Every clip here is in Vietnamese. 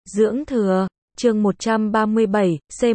Dưỡng thừa, chương 137,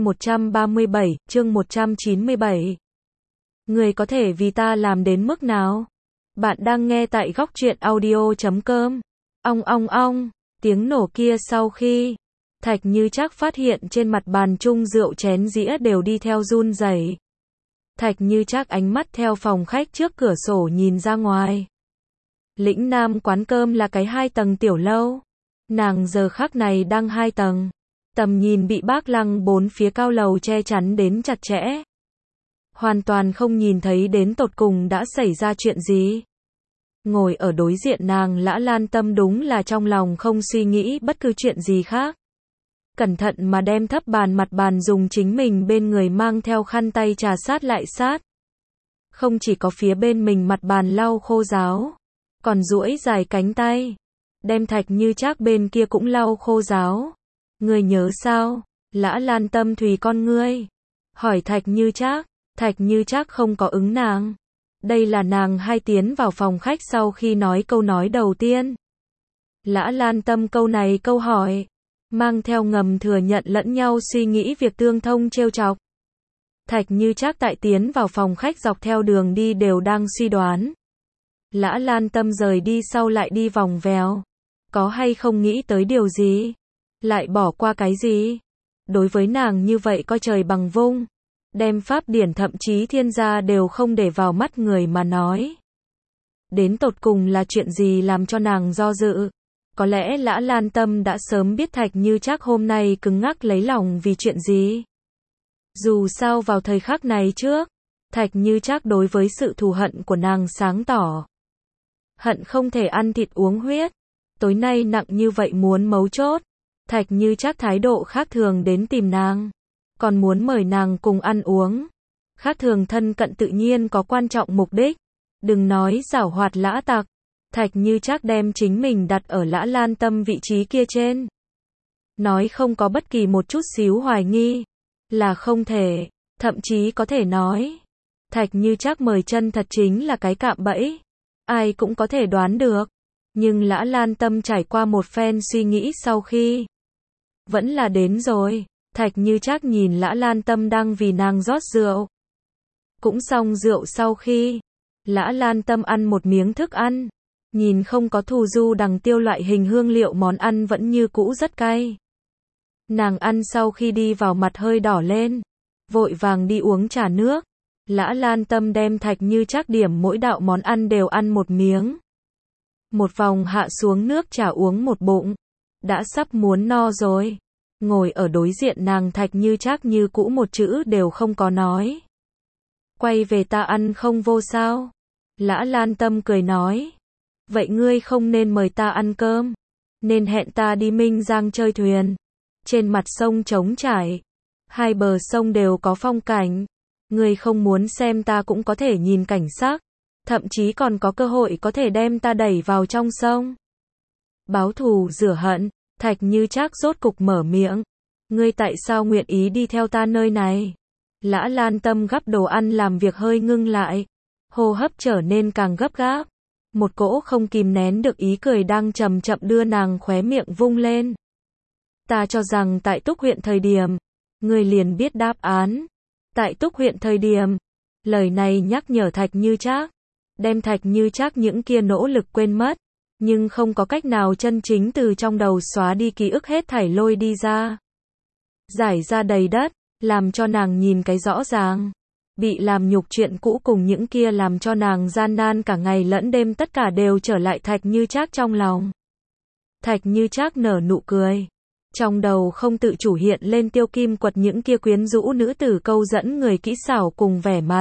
C137, chương 197. Người có thể vì ta làm đến mức nào? Bạn đang nghe tại góc truyện audio.com. Ong ong ong, tiếng nổ kia sau khi Thạch Như Trác phát hiện trên mặt bàn chung rượu chén dĩa đều đi theo run rẩy. Thạch Như Trác ánh mắt theo phòng khách trước cửa sổ nhìn ra ngoài. Lĩnh Nam quán cơm là cái 2 tầng tiểu lâu. Nàng giờ khắc này đang 2 tầng. Tầm nhìn bị Bác Lăng 4 phía cao lầu che chắn đến chặt chẽ. Hoàn toàn không nhìn thấy đến tột cùng đã xảy ra chuyện gì. Ngồi ở đối diện nàng Lã Lan Tâm đúng là trong lòng không suy nghĩ bất cứ chuyện gì khác. Cẩn thận mà đem thấp bàn mặt bàn dùng chính mình bên người mang theo khăn tay trà sát lại sát. Không chỉ có phía bên mình mặt bàn lau khô ráo, còn duỗi dài cánh tay, đem Thạch Như Trác bên kia cũng lau khô ráo. Ngươi nhớ sao? Lã Lan Tâm thùy con ngươi, hỏi Thạch Như Trác. Thạch Như Trác không có ứng nàng. Đây là nàng hai tiến vào phòng khách sau khi nói câu nói đầu tiên. Lã Lan Tâm câu này câu hỏi, mang theo ngầm thừa nhận lẫn nhau suy nghĩ việc tương thông trêu chọc. Thạch Như Trác tại tiến vào phòng khách dọc theo đường đi đều đang suy đoán. Lã Lan Tâm rời đi sau lại đi vòng vèo. Có hay không nghĩ tới điều gì? Lại bỏ qua cái gì? Đối với nàng như vậy coi trời bằng vung. Đem pháp điển thậm chí thiên gia đều không để vào mắt người mà nói. Đến tột cùng là chuyện gì làm cho nàng do dự? Có lẽ Lã Lan Tâm đã sớm biết Thạch Như Trác hôm nay cứng ngắc lấy lòng vì chuyện gì. Dù sao vào thời khắc này trước, Thạch Như Trác đối với sự thù hận của nàng sáng tỏ. Hận không thể ăn thịt uống huyết. Tối nay nặng như vậy muốn mấu chốt. Thạch Như Trác thái độ khác thường đến tìm nàng. Còn muốn mời nàng cùng ăn uống. Khác thường thân cận tự nhiên có quan trọng mục đích. Đừng nói giảo hoạt lã tặc. Thạch Như Trác đem chính mình đặt ở Lã Lan Tâm vị trí kia trên. Nói không có bất kỳ một chút xíu hoài nghi. Là không thể. Thậm chí có thể nói. Thạch Như Trác mời chân thật chính là cái cạm bẫy. Ai cũng có thể đoán được. Nhưng Lã Lan Tâm trải qua một phen suy nghĩ sau khi. Vẫn là đến rồi. Thạch Như Trác nhìn Lã Lan Tâm đang vì nàng rót rượu. Cũng xong rượu sau khi. Lã Lan Tâm ăn một miếng thức ăn. Nhìn không có thù du đằng tiêu loại hình hương liệu món ăn vẫn như cũ rất cay. Nàng ăn sau khi đi vào mặt hơi đỏ lên. Vội vàng đi uống trà nước. Lã Lan Tâm đem Thạch Như Trác điểm mỗi đạo món ăn đều ăn một miếng. Một vòng hạ xuống nước trà uống một bụng. Đã sắp muốn no rồi. Ngồi ở đối diện nàng Thạch Như Trác như cũ một chữ đều không có nói. Quay về ta ăn không vô sao? Lã Lan Tâm cười nói. Vậy ngươi không nên mời ta ăn cơm. Nên hẹn ta đi Minh Giang chơi thuyền. Trên mặt sông trống trải. Hai bờ sông đều có phong cảnh. Ngươi không muốn xem ta cũng có thể nhìn cảnh sắc. Thậm chí còn có cơ hội có thể đem ta đẩy vào trong sông. Báo thù rửa hận. Thạch Như Trác rốt cục mở miệng. Ngươi tại sao nguyện ý đi theo ta nơi này? Lã Lan Tâm gắp đồ ăn làm việc hơi ngưng lại. Hô hấp trở nên càng gấp gáp. Một cỗ không kìm nén được ý cười đang chậm chậm đưa nàng khóe miệng vung lên. Ta cho rằng tại Túc huyện thời điểm. Ngươi liền biết đáp án. Tại Túc huyện thời điểm. Lời này nhắc nhở Thạch Như Trác. Đem Thạch Như Trác những kia nỗ lực quên mất. Nhưng không có cách nào chân chính từ trong đầu xóa đi ký ức hết thảy lôi đi ra. Giải ra đầy đất, làm cho nàng nhìn cái rõ ràng. Bị làm nhục chuyện cũ cùng những kia làm cho nàng gian nan cả ngày lẫn đêm tất cả đều trở lại Thạch Như Trác trong lòng. Thạch Như Trác nở nụ cười. Trong đầu không tự chủ hiện lên Tiêu Kim Quật những kia quyến rũ nữ tử câu dẫn người kỹ xảo cùng vẻ mặt.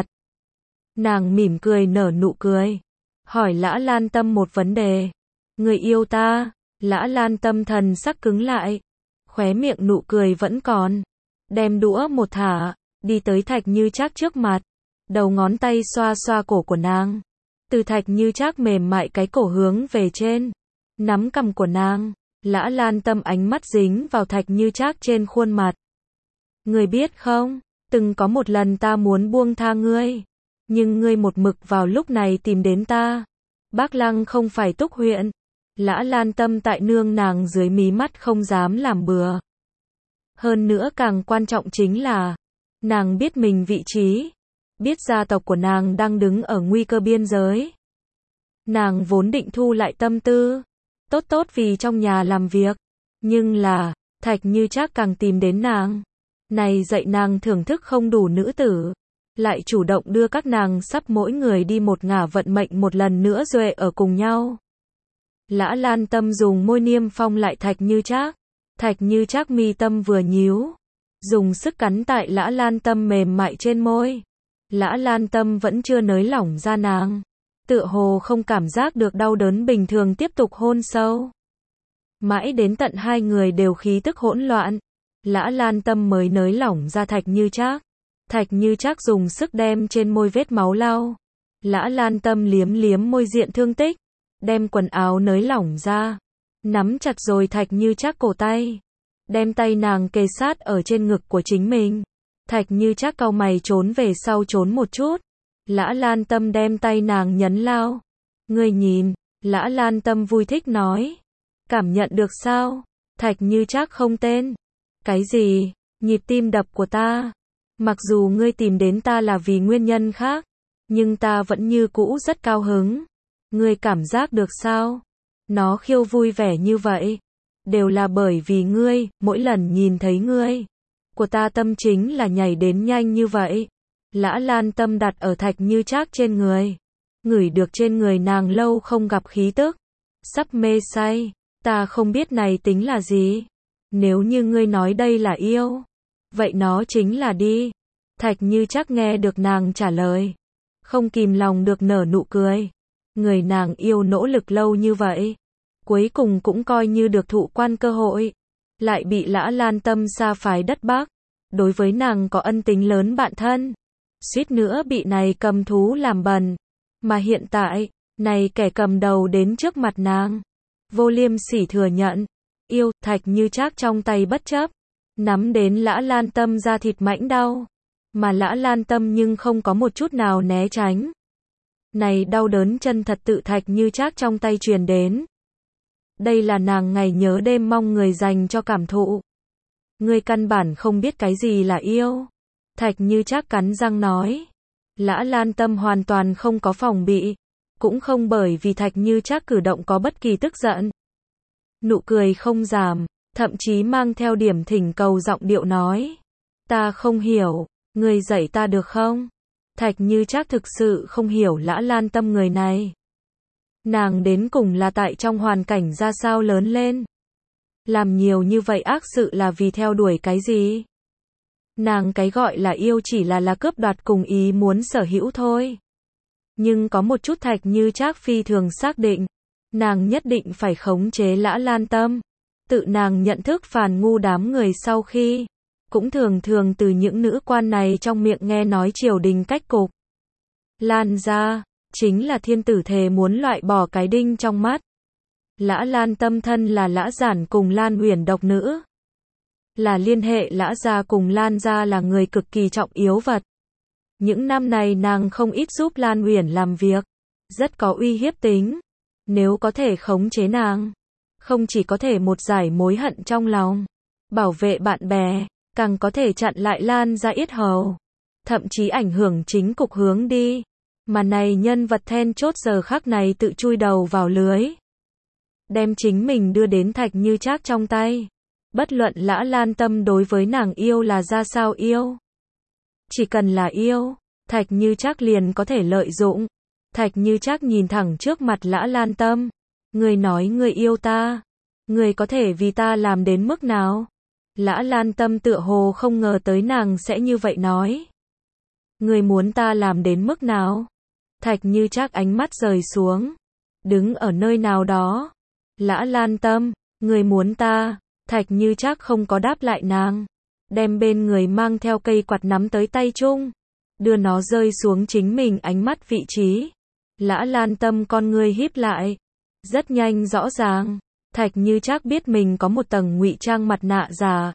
Nàng mỉm cười nở nụ cười. Hỏi Lã Lan Tâm một vấn đề. Người yêu ta? Lã Lan Tâm thần sắc cứng lại. Khóe miệng nụ cười vẫn còn. Đem đũa một thả. Đi tới Thạch Như Trác trước mặt. Đầu ngón tay xoa xoa cổ của nàng. Từ Thạch Như Trác mềm mại cái cổ hướng về trên. Nắm cằm của nàng. Lã Lan Tâm ánh mắt dính vào Thạch Như Trác trên khuôn mặt. Ngươi biết không? Từng có một lần ta muốn buông tha ngươi. Nhưng ngươi một mực vào lúc này tìm đến ta. Bác Lăng không phải Túc huyện. Lã Lan Tâm tại nương nàng dưới mí mắt không dám làm bừa. Hơn nữa càng quan trọng chính là, nàng biết mình vị trí, biết gia tộc của nàng đang đứng ở nguy cơ biên giới. Nàng vốn định thu lại tâm tư, tốt tốt vì trong nhà làm việc, nhưng là, Thạch Như Trác càng tìm đến nàng. Này dạy nàng thưởng thức không đủ nữ tử, lại chủ động đưa các nàng sắp mỗi người đi một ngả vận mệnh một lần nữa duệ ở cùng nhau. Lã Lan Tâm dùng môi niêm phong lại Thạch Như Trác. Thạch Như Trác mi tâm vừa nhíu, dùng sức cắn tại Lã Lan Tâm mềm mại trên môi. Lã Lan Tâm vẫn chưa nới lỏng ra nàng, tựa hồ không cảm giác được đau đớn bình thường tiếp tục hôn sâu. Mãi đến tận hai người đều khí tức hỗn loạn, Lã Lan Tâm mới nới lỏng ra Thạch Như Trác. Thạch Như Trác dùng sức đem trên môi vết máu lau. Lã Lan Tâm liếm liếm môi diện thương tích, đem quần áo nới lỏng ra, nắm chặt rồi Thạch Như Trác cổ tay, đem tay nàng kề sát ở trên ngực của chính mình. Thạch Như Trác cau mày trốn về sau trốn một chút. Lã Lan Tâm đem tay nàng nhấn lao. Ngươi nhìn, Lã Lan Tâm vui thích nói. Cảm nhận được sao? Thạch Như Trác không tên. Cái gì? Nhịp tim đập của ta. Mặc dù ngươi tìm đến ta là vì nguyên nhân khác, nhưng ta vẫn như cũ rất cao hứng. Ngươi cảm giác được sao? Nó khiêu vui vẻ như vậy. Đều là bởi vì ngươi, mỗi lần nhìn thấy ngươi, của ta tâm chính là nhảy đến nhanh như vậy. Lã Lan Tâm đặt ở Thạch Như Trác trên người, ngửi được trên người nàng lâu không gặp khí tức, sắp mê say. Ta không biết này tính là gì. Nếu như ngươi nói đây là yêu, vậy nó chính là đi. Thạch Như Trác nghe được nàng trả lời, không kìm lòng được nở nụ cười. Người nàng yêu nỗ lực lâu như vậy, cuối cùng cũng coi như được thụ quan cơ hội, lại bị Lã Lan Tâm sa phái đất Bắc, đối với nàng có ân tình lớn bạn thân, suýt nữa bị này cầm thú làm bần. Mà hiện tại, này kẻ cầm đầu đến trước mặt nàng, Vô Liêm Sỉ thừa nhận, yêu. Thạch Như Trác trong tay bất chấp, nắm đến Lã Lan Tâm da thịt mãnh đau, mà Lã Lan Tâm nhưng không có một chút nào né tránh. Này đau đớn chân thật tự Thạch Như Trác trong tay truyền đến. Đây là nàng ngày nhớ đêm mong người dành cho cảm thụ. Ngươi căn bản không biết cái gì là yêu. Thạch Như Trác cắn răng nói. Lã Lan Tâm hoàn toàn không có phòng bị, cũng không bởi vì Thạch Như Trác cử động có bất kỳ tức giận. Nụ cười không giảm, thậm chí mang theo điểm thỉnh cầu giọng điệu nói. Ta không hiểu, ngươi dạy ta được không? Thạch Như Trác thực sự không hiểu Lã Lan Tâm người này. Nàng đến cùng là tại trong hoàn cảnh ra sao lớn lên? Làm nhiều như vậy ác sự là vì theo đuổi cái gì? Nàng cái gọi là yêu chỉ là cướp đoạt cùng ý muốn sở hữu thôi. Nhưng có một chút Thạch Như Trác phi thường xác định, nàng nhất định phải khống chế Lã Lan Tâm. Tự nàng nhận thức phàn ngu đám người sau khi, cũng thường thường từ những nữ quan này trong miệng nghe nói triều đình cách cục. Lan gia, chính là thiên tử thề muốn loại bỏ cái đinh trong mắt. Lã Lan Tâm thân là Lã Giản cùng Lan Uyển độc nữ. Là liên hệ Lã gia cùng Lan gia là người cực kỳ trọng yếu vật. Những năm này nàng không ít giúp Lan Uyển làm việc, rất có uy hiếp tính. Nếu có thể khống chế nàng, không chỉ có thể một giải mối hận trong lòng, bảo vệ bạn bè, càng có thể chặn lại Lan gia yết hầu, thậm chí ảnh hưởng chính cục hướng đi. Mà này nhân vật then chốt giờ khắc này tự chui đầu vào lưới, đem chính mình đưa đến Thạch Như Trác trong tay. Bất luận Lã Lan Tâm đối với nàng yêu là ra sao yêu, chỉ cần là yêu, Thạch Như Trác liền có thể lợi dụng. Thạch Như Trác nhìn thẳng trước mặt Lã Lan Tâm. Ngươi nói ngươi yêu ta, ngươi có thể vì ta làm đến mức nào? Lã Lan Tâm tựa hồ không ngờ tới nàng sẽ như vậy nói. Ngươi muốn ta làm đến mức nào? Thạch Như Trác ánh mắt rời xuống, đứng ở nơi nào đó. Lã Lan Tâm, ngươi muốn ta? Thạch Như Trác không có đáp lại nàng, đem bên người mang theo cây quạt nắm tới tay chung, đưa nó rơi xuống chính mình ánh mắt vị trí. Lã Lan Tâm con ngươi híp lại, rất nhanh rõ ràng, Thạch Như Trác biết mình có một tầng ngụy trang mặt nạ giả.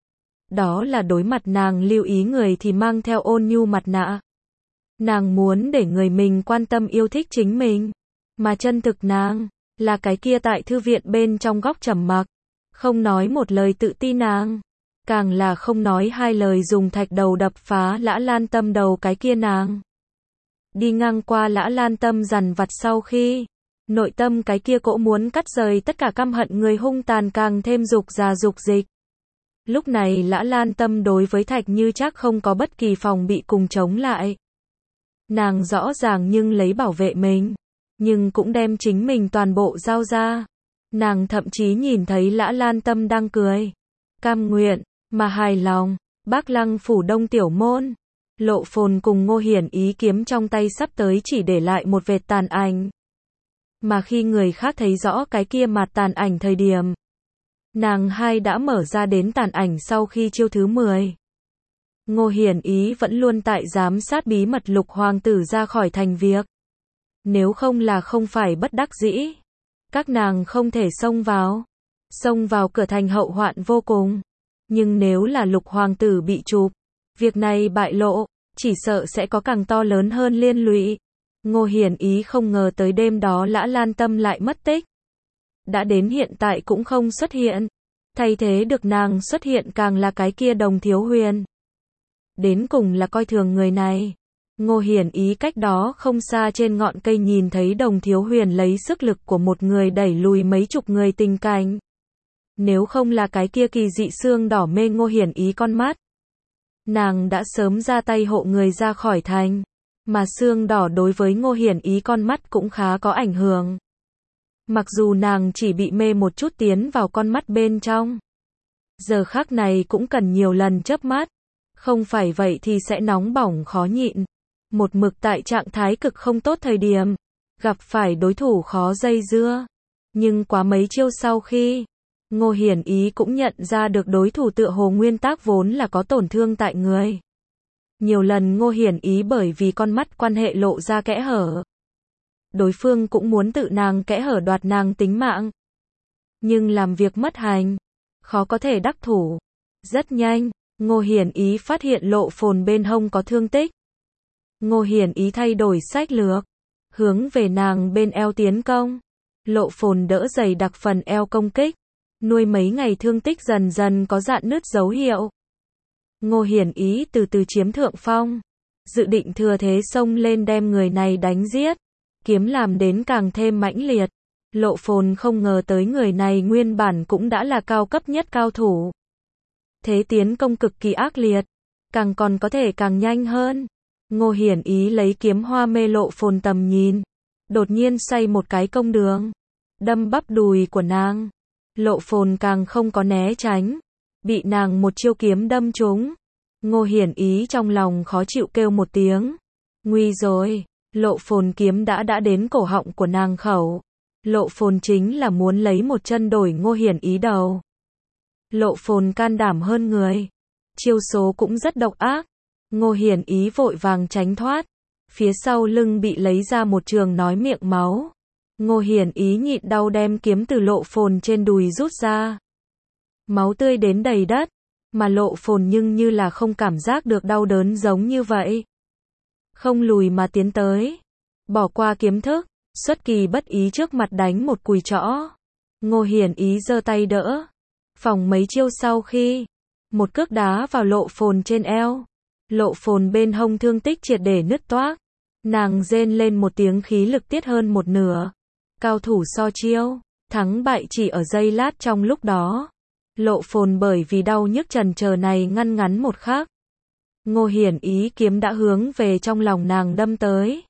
Đó là đối mặt nàng lưu ý người thì mang theo ôn nhu mặt nạ. Nàng muốn để người mình quan tâm yêu thích chính mình, mà chân thực nàng là cái kia tại thư viện bên trong góc trầm mặc, không nói một lời tự ti nàng, càng là không nói hai lời dùng thạch đầu đập phá Lã Lan Tâm đầu cái kia nàng. Đi ngang qua Lã Lan Tâm dằn vặt sau khi, nội tâm cái kia cỗ muốn cắt rời tất cả căm hận người hung tàn càng thêm dục ra dục dịch. Lúc này Lã Lan Tâm đối với Thạch Như Trác không có bất kỳ phòng bị cùng chống lại. Nàng rõ ràng nhưng lấy bảo vệ mình, nhưng cũng đem chính mình toàn bộ giao ra. Nàng thậm chí nhìn thấy Lã Lan Tâm đang cười, cam nguyện, mà hài lòng. Bác Lăng phủ Đông Tiểu Môn, Lộ Phồn cùng Ngô Hiển Ý kiếm trong tay sắp tới chỉ để lại một vệt tàn ảnh. Mà khi người khác thấy rõ cái kia mặt tàn ảnh thời điểm, nàng hai đã mở ra đến tàn ảnh sau khi chiêu thứ 10. Ngô Hiển Ý vẫn luôn tại giám sát bí mật Lục hoàng tử ra khỏi thành việc. Nếu không là không phải bất đắc dĩ, các nàng không thể xông vào. Xông vào cửa thành hậu hoạn vô cùng. Nhưng nếu là Lục hoàng tử bị chụp, việc này bại lộ, chỉ sợ sẽ có càng to lớn hơn liên lụy. Ngô Hiển Ý không ngờ tới đêm đó Lã Lan Tâm lại mất tích. Đã đến hiện tại cũng không xuất hiện. Thay thế được nàng xuất hiện càng là cái kia Đồng Thiếu Huyền. Đến cùng là coi thường người này. Ngô Hiển Ý cách đó không xa trên ngọn cây nhìn thấy Đồng Thiếu Huyền lấy sức lực của một người đẩy lùi mấy chục người tình cảnh. Nếu không là cái kia kỳ dị xương đỏ mê Ngô Hiển Ý con mắt, nàng đã sớm ra tay hộ người ra khỏi thành. Mà xương đỏ đối với Ngô Hiển Ý con mắt cũng khá có ảnh hưởng. Mặc dù nàng chỉ bị mê một chút tiến vào con mắt bên trong, giờ khắc này cũng cần nhiều lần chớp mắt. Không phải vậy thì sẽ nóng bỏng khó nhịn. Một mực tại trạng thái cực không tốt thời điểm, gặp phải đối thủ khó dây dưa. Nhưng quá mấy chiêu sau khi, Ngô Hiển Ý cũng nhận ra được đối thủ tựa hồ nguyên tắc vốn là có tổn thương tại người. Nhiều lần Ngô Hiển Ý bởi vì con mắt quan hệ lộ ra kẽ hở. Đối phương cũng muốn tự nàng kẽ hở đoạt nàng tính mạng. Nhưng làm việc mất hành, khó có thể đắc thủ. Rất nhanh, Ngô Hiển Ý phát hiện Lộ Phồn bên hông có thương tích. Ngô Hiển Ý thay đổi sách lược, hướng về nàng bên eo tiến công. Lộ Phồn đỡ dày đặc phần eo công kích, nuôi mấy ngày thương tích dần dần có rạn nứt dấu hiệu. Ngô Hiển Ý từ từ chiếm thượng phong, dự định thừa thế xông lên đem người này đánh giết, kiếm làm đến càng thêm mãnh liệt. Lộ Phồn không ngờ tới người này nguyên bản cũng đã là cao cấp nhất cao thủ. Thế tiến công cực kỳ ác liệt, càng còn có thể càng nhanh hơn. Ngô Hiển Ý lấy kiếm hoa mê Lộ Phồn tầm nhìn, đột nhiên xoay một cái công đường, đâm bắp đùi của nàng. Lộ Phồn càng không có né tránh, bị nàng một chiêu kiếm đâm trúng. Ngô Hiển Ý trong lòng khó chịu kêu một tiếng. Nguy rồi, Lộ Phồn kiếm đã đến cổ họng của nàng khẩu. Lộ Phồn chính là muốn lấy một chân đổi Ngô Hiển Ý đầu. Lộ Phồn can đảm hơn người, chiêu số cũng rất độc ác. Ngô Hiển Ý vội vàng tránh thoát, phía sau lưng bị lấy ra một trường nói miệng máu. Ngô Hiển Ý nhịn đau đem kiếm từ Lộ Phồn trên đùi rút ra. Máu tươi đến đầy đất, mà Lộ Phồn nhưng như là không cảm giác được đau đớn giống như vậy. Không lùi mà tiến tới, bỏ qua kiếm thức, xuất kỳ bất ý trước mặt đánh một cùi chõ. Ngô Hiển Ý giơ tay đỡ, phòng mấy chiêu sau khi, một cước đá vào Lộ Phồn trên eo. Lộ Phồn bên hông thương tích triệt để nứt toác. Nàng rên lên một tiếng khí lực tiết hơn một nửa. Cao thủ so chiêu, thắng bại chỉ ở giây lát trong lúc đó. Lộ Phồn bởi vì đau nhức chần chờ này ngăn ngắn một khắc. Ngô Hiển Ý kiếm đã hướng về trong lòng nàng đâm tới.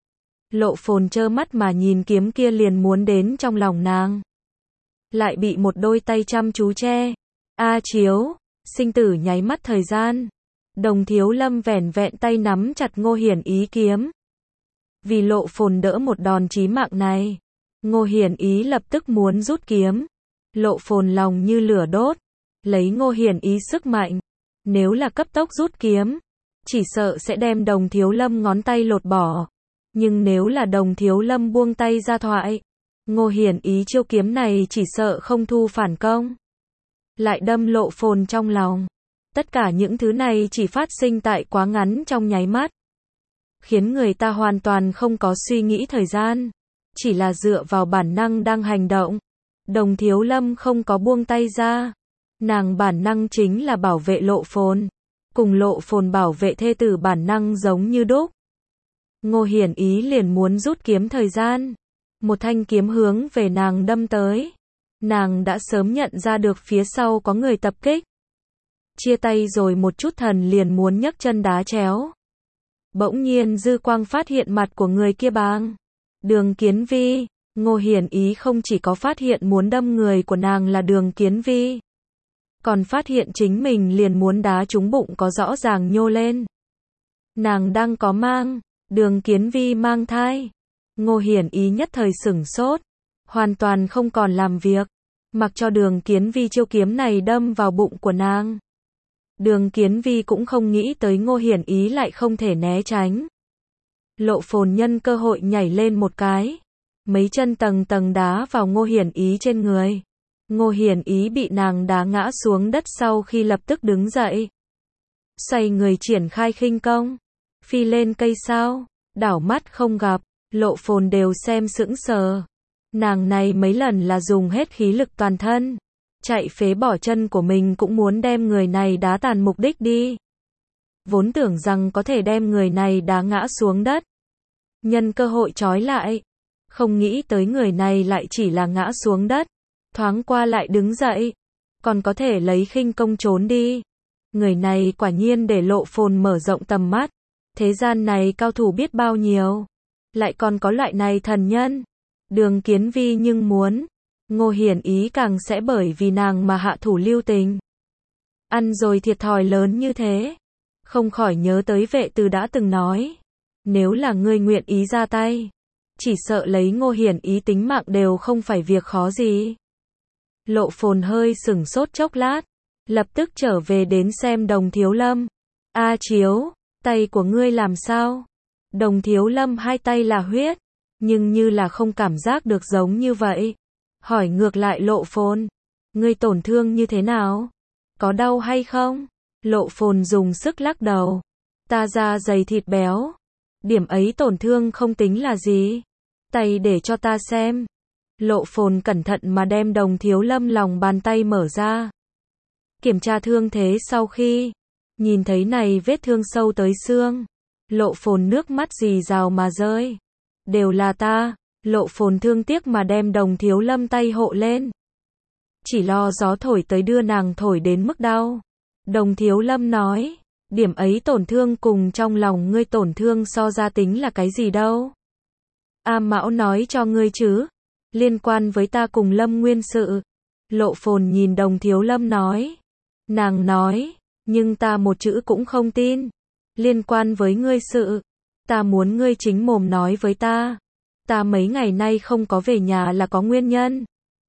Lộ Phồn trơ mắt mà nhìn kiếm kia liền muốn đến trong lòng nàng. Lại bị một đôi tay chăm chú che. A Chiếu, sinh tử nháy mắt thời gian. Đồng Thiếu Lâm vẻn vẹn tay nắm chặt Ngô Hiển Ý kiếm. Vì Lộ Phồn đỡ một đòn chí mạng này, Ngô Hiển Ý lập tức muốn rút kiếm. Lộ Phồn lòng như lửa đốt, lấy Ngô Hiển Ý sức mạnh, nếu là cấp tốc rút kiếm, chỉ sợ sẽ đem Đồng Thiếu Lâm ngón tay lột bỏ. Nhưng nếu là Đồng Thiếu Lâm buông tay ra thoại, Ngô Hiển Ý chiêu kiếm này chỉ sợ không thu phản công, lại đâm Lộ Phồn trong lòng. Tất cả những thứ này chỉ phát sinh tại quá ngắn trong nháy mắt, khiến người ta hoàn toàn không có suy nghĩ thời gian. chỉ là dựa vào bản năng đang hành động. Đồng Thiếu Lâm không có buông tay ra. Nàng bản năng chính là bảo vệ Lộ Phồn. Cùng Lộ Phồn bảo vệ thê tử bản năng giống như đúc. Ngô Hiển Ý liền muốn rút kiếm thời gian. Một thanh kiếm hướng về nàng đâm tới. Nàng đã sớm nhận ra được phía sau có người tập kích. Chia tay rồi một chút thần liền muốn nhấc chân đá chéo. Bỗng nhiên dư quang phát hiện mặt của người kia bàng. Đường Kiến Vi. Ngô Hiển Ý không chỉ có phát hiện muốn đâm người của nàng là Đường Kiến Vi. Còn phát hiện chính mình liền muốn đá trúng bụng có rõ ràng nhô lên. Nàng đang có mang. Đường Kiến Vi mang thai. Ngô Hiển Ý nhất thời sửng sốt. Hoàn toàn không còn làm việc. Mặc cho Đường Kiến Vi chiêu kiếm này đâm vào bụng của nàng. Đường Kiến Vi cũng không nghĩ tới Ngô Hiển Ý lại không thể né tránh. Lộ Phồn nhân cơ hội nhảy lên một cái. Mấy chân tầng tầng đá vào Ngô Hiển Ý trên người. Ngô Hiển Ý bị nàng đá ngã xuống đất sau khi lập tức đứng dậy. Xoay người triển khai khinh công. Phi lên cây sao. Đảo mắt không gặp. Lộ Phồn đều xem sững sờ. Nàng này mấy lần là dùng hết khí lực toàn thân. Chạy phế bỏ chân của mình cũng muốn đem người này đá tàn mục đích đi. Vốn tưởng rằng có thể đem người này đá ngã xuống đất. Nhân cơ hội trói lại. Không nghĩ tới người này lại chỉ là ngã xuống đất. Thoáng qua lại đứng dậy. Còn có thể lấy khinh công trốn đi. Người này quả nhiên để Lộ Phồn mở rộng tầm mắt. Thế gian này cao thủ biết bao nhiêu. Lại còn có loại này thần nhân. Đường Kiến Vi nhưng muốn. Ngô Hiển Ý càng sẽ bởi vì nàng mà hạ thủ lưu tình. Ăn rồi thiệt thòi lớn như thế. Không khỏi nhớ tới Vệ Từ đã từng nói. Nếu là ngươi nguyện ý ra tay. Chỉ sợ lấy Ngô Hiển Ý tính mạng đều không phải việc khó gì. Lộ Phồn hơi sửng sốt chốc lát. Lập tức trở về đến xem Đồng Thiếu Lâm. A Chiếu, tay của ngươi làm sao? Đồng Thiếu Lâm hai tay là huyết. Nhưng như là không cảm giác được giống như vậy. Hỏi ngược lại Lộ Phồn. Ngươi tổn thương như thế nào? Có đau hay không? Lộ Phồn dùng sức lắc đầu. Ta da dày thịt béo. Điểm ấy tổn thương không tính là gì. Tay để cho ta xem. Lộ Phồn cẩn thận mà đem Đồng Thiếu Lâm lòng bàn tay mở ra. Kiểm tra thương thế sau khi. Nhìn thấy này vết thương sâu tới xương. Lộ Phồn nước mắt rì rào mà rơi. Đều là ta. Lộ Phồn thương tiếc mà đem Đồng Thiếu Lâm tay hộ lên. Chỉ lo gió thổi tới đưa nàng thổi đến mức đau. Đồng Thiếu Lâm nói. Điểm ấy tổn thương cùng trong lòng ngươi tổn thương so ra tính là cái gì đâu. A Mão nói cho ngươi chứ. Liên quan với ta cùng Lâm Nguyên sự. Lộ Phồn nhìn Đồng Thiếu Lâm nói. Nàng nói. Nhưng ta một chữ cũng không tin. Liên quan với ngươi sự. Ta muốn ngươi chính mồm nói với ta. Ta mấy ngày nay không có về nhà là có nguyên nhân.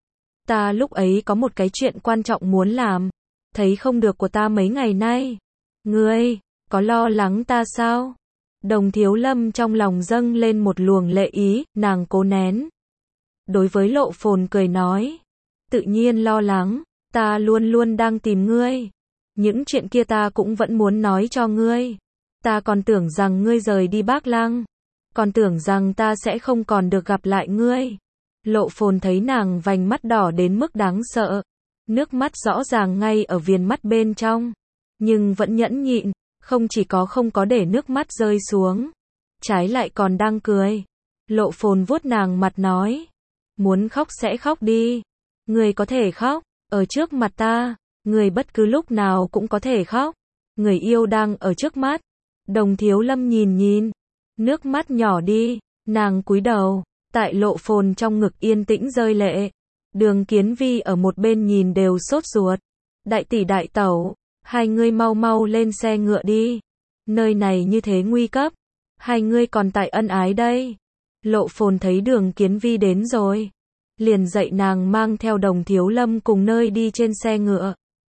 Ta lúc ấy có một cái chuyện quan trọng muốn làm. Thấy không được của ta mấy ngày nay. Ngươi, có lo lắng ta sao? Đồng Thiếu Lâm trong lòng dâng lên một luồng lệ ý, nàng cố nén. Đối với Lộ Phồn cười nói. Tự nhiên lo lắng, ta luôn luôn đang tìm ngươi. Những chuyện kia ta cũng vẫn muốn nói cho ngươi. Ta còn tưởng rằng ngươi rời đi Bác Lăng. Còn tưởng rằng ta sẽ không còn được gặp lại ngươi. Lộ Phồn thấy nàng vành mắt đỏ đến mức đáng sợ. Nước mắt rõ ràng ngay ở viền mắt bên trong. Nhưng vẫn nhẫn nhịn, không chỉ có không có để nước mắt rơi xuống. Trái lại còn đang cười. Lộ Phồn vuốt nàng mặt nói. Muốn khóc sẽ khóc đi. Người có thể khóc, ở trước mặt ta. Người bất cứ lúc nào cũng có thể khóc. Người yêu đang ở trước mắt. Đồng Thiếu Lâm nhìn. Nước mắt nhỏ đi. Nàng cúi đầu. Tại Lộ Phồn trong ngực yên tĩnh rơi lệ. Đường Kiến Vi ở một bên nhìn đều sốt ruột. Đại tỷ đại tẩu. Hai ngươi mau mau lên xe ngựa đi. Nơi này như thế nguy cấp. Hai ngươi còn tại ân ái đây. Lộ Phồn thấy Đường Kiến Vi đến rồi. Liền dạy nàng mang theo Đồng Thiếu Lâm cùng nơi đi trên xe ngựa.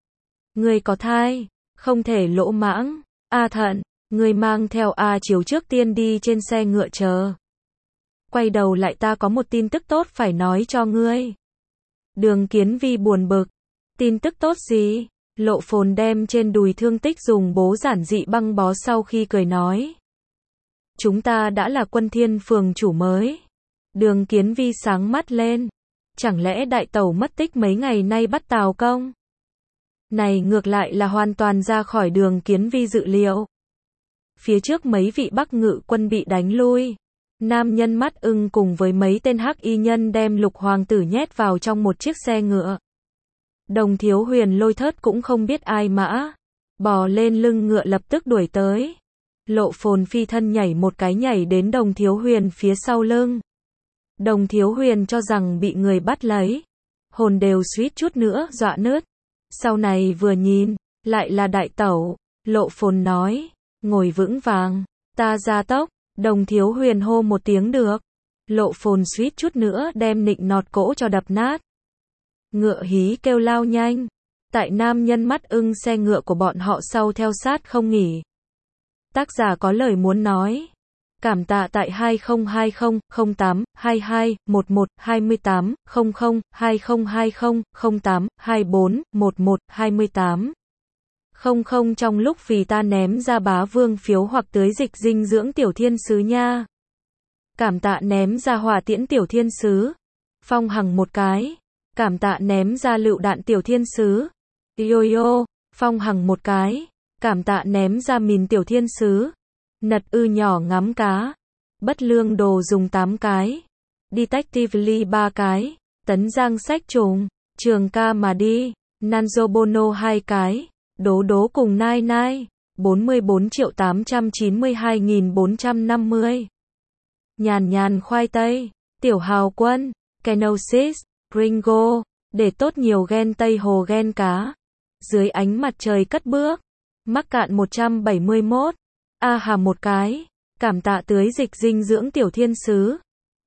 Ngươi có thai. Không thể lỗ mãng. A Thận. Ngươi mang theo A Chiếu trước tiên đi trên xe ngựa chờ. Quay đầu lại ta có một tin tức tốt phải nói cho ngươi. Đường Kiến Vi buồn bực. Tin tức tốt gì? Lộ Phồn đem trên đùi thương tích dùng bố giản dị băng bó sau khi cười nói. Chúng ta đã là Quân Thiên phường chủ mới. Đường Kiến Vi sáng mắt lên. Chẳng lẽ đại tẩu mất tích mấy ngày nay bắt Tào Công? Này ngược lại là hoàn toàn ra khỏi Đường Kiến Vi dự liệu. Phía trước mấy vị Bắc ngự quân bị đánh lui. Nam nhân mắt ưng cùng với mấy tên hắc y nhân đem Lục hoàng tử nhét vào trong một chiếc xe ngựa. Đồng Thiếu Huyền Lôi thớt cũng không biết ai mã. Bò lên lưng ngựa lập tức đuổi tới. Lộ Phồn phi thân nhảy một cái nhảy đến Đồng Thiếu Huyền phía sau lưng. Đồng Thiếu Huyền cho rằng bị người bắt lấy. Hồn đều suýt chút nữa dọa nứt. Sau này vừa nhìn, lại là đại tẩu. Lộ Phồn nói, ngồi vững vàng, ta ra tốc. Đồng Thiếu Huyền hô một tiếng được. Lộ Phồn suýt chút nữa đem nịnh nọt cỗ cho đập nát. Ngựa hí kêu lao nhanh. Tại nam nhân mắt ưng xe ngựa của bọn họ sau theo sát không nghỉ. Tác giả có lời muốn nói. Cảm tạ tại 2020 08 22 11 28 00 2020 08 24 11 28 00 trong lúc vì ta ném ra bá vương phiếu hoặc tưới dịch dinh dưỡng tiểu thiên sứ nha. Cảm tạ ném ra hỏa tiễn tiểu thiên sứ. Phong Hằng một cái. Cảm tạ ném ra lựu đạn tiểu thiên sứ. Yo yo, Phong Hằng một cái. Cảm tạ ném ra mìn tiểu thiên sứ. Nật ư nhỏ ngắm cá. Bất lương đồ dùng 8 cái. Detectively 3 cái. Tấn Giang sách trùng. Trường ca mà đi. Nanzo Bono 2 cái. Đố đố cùng nai nai. 44.892.450. Nhàn nhàn khoai tây. Tiểu Hào Quân. Kenosis. Ringo. Để tốt nhiều ghen Tây Hồ ghen cá. Dưới ánh mặt trời cất bước. Mắc cạn 171. A Hà một cái. Cảm tạ tưới dịch dinh dưỡng tiểu thiên sứ.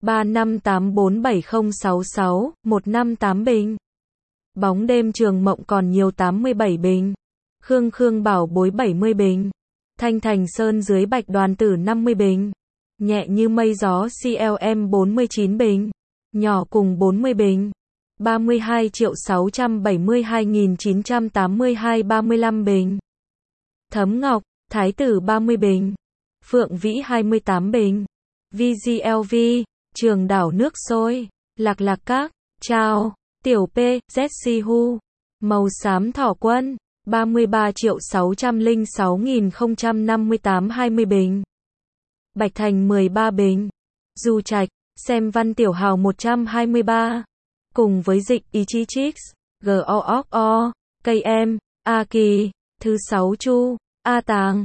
35847066 158 bình. Bóng đêm trường mộng còn nhiều 87 bình. Khương Khương bảo bối 70 bình. Thanh Thành Sơn dưới bạch đoàn tử 50 bình. Nhẹ như mây gió CLM 49 bình. Nhỏ cùng 40 bình. 32.672.982 35 bình. Thấm Ngọc, Thái tử 30 bình. Phượng Vĩ 28 bình. VGLV, Trường đảo nước sôi. Lạc lạc các, chào. Tiểu P, ZC Hu. Màu xám thỏ quân, 33.606.058 20 bình. Bạch Thành 13 bình. Du Trạch, xem văn tiểu hào 123. Cùng với dịch ý chí chicks, GOOO, KM, A Kỳ, thứ 6 Chu, A Tàng,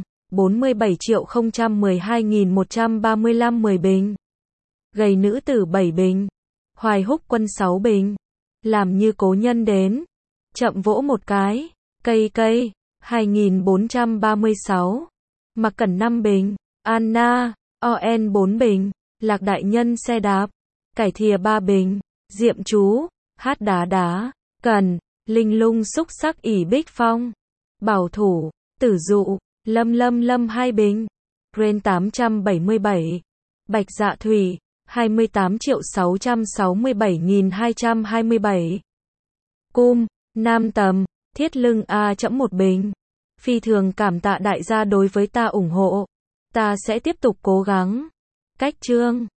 47.012.135 10 bình. Gầy nữ tử 7 bình. Hoài Húc quân 6 bình. Làm như cố nhân đến. Chậm vỗ một cái. Cây cây, 2.436. Mặc Cẩn 5 bình. Anna, ON 4 bình. Lạc đại nhân xe đạp. Cải thìa 3 bình. Diệm chú, hát đá đá. Cần, linh lung xúc sắc ỉ bích phong. Bảo thủ, tử dụ, lâm lâm lâm 2 bình. Ren 877. Bạch dạ thủy, 28.667.227. Cung, nam tầm, thiết lưng A chẫm 1 bình. Phi thường cảm tạ đại gia đối với ta ủng hộ. Ta sẽ tiếp tục cố gắng. Cách chương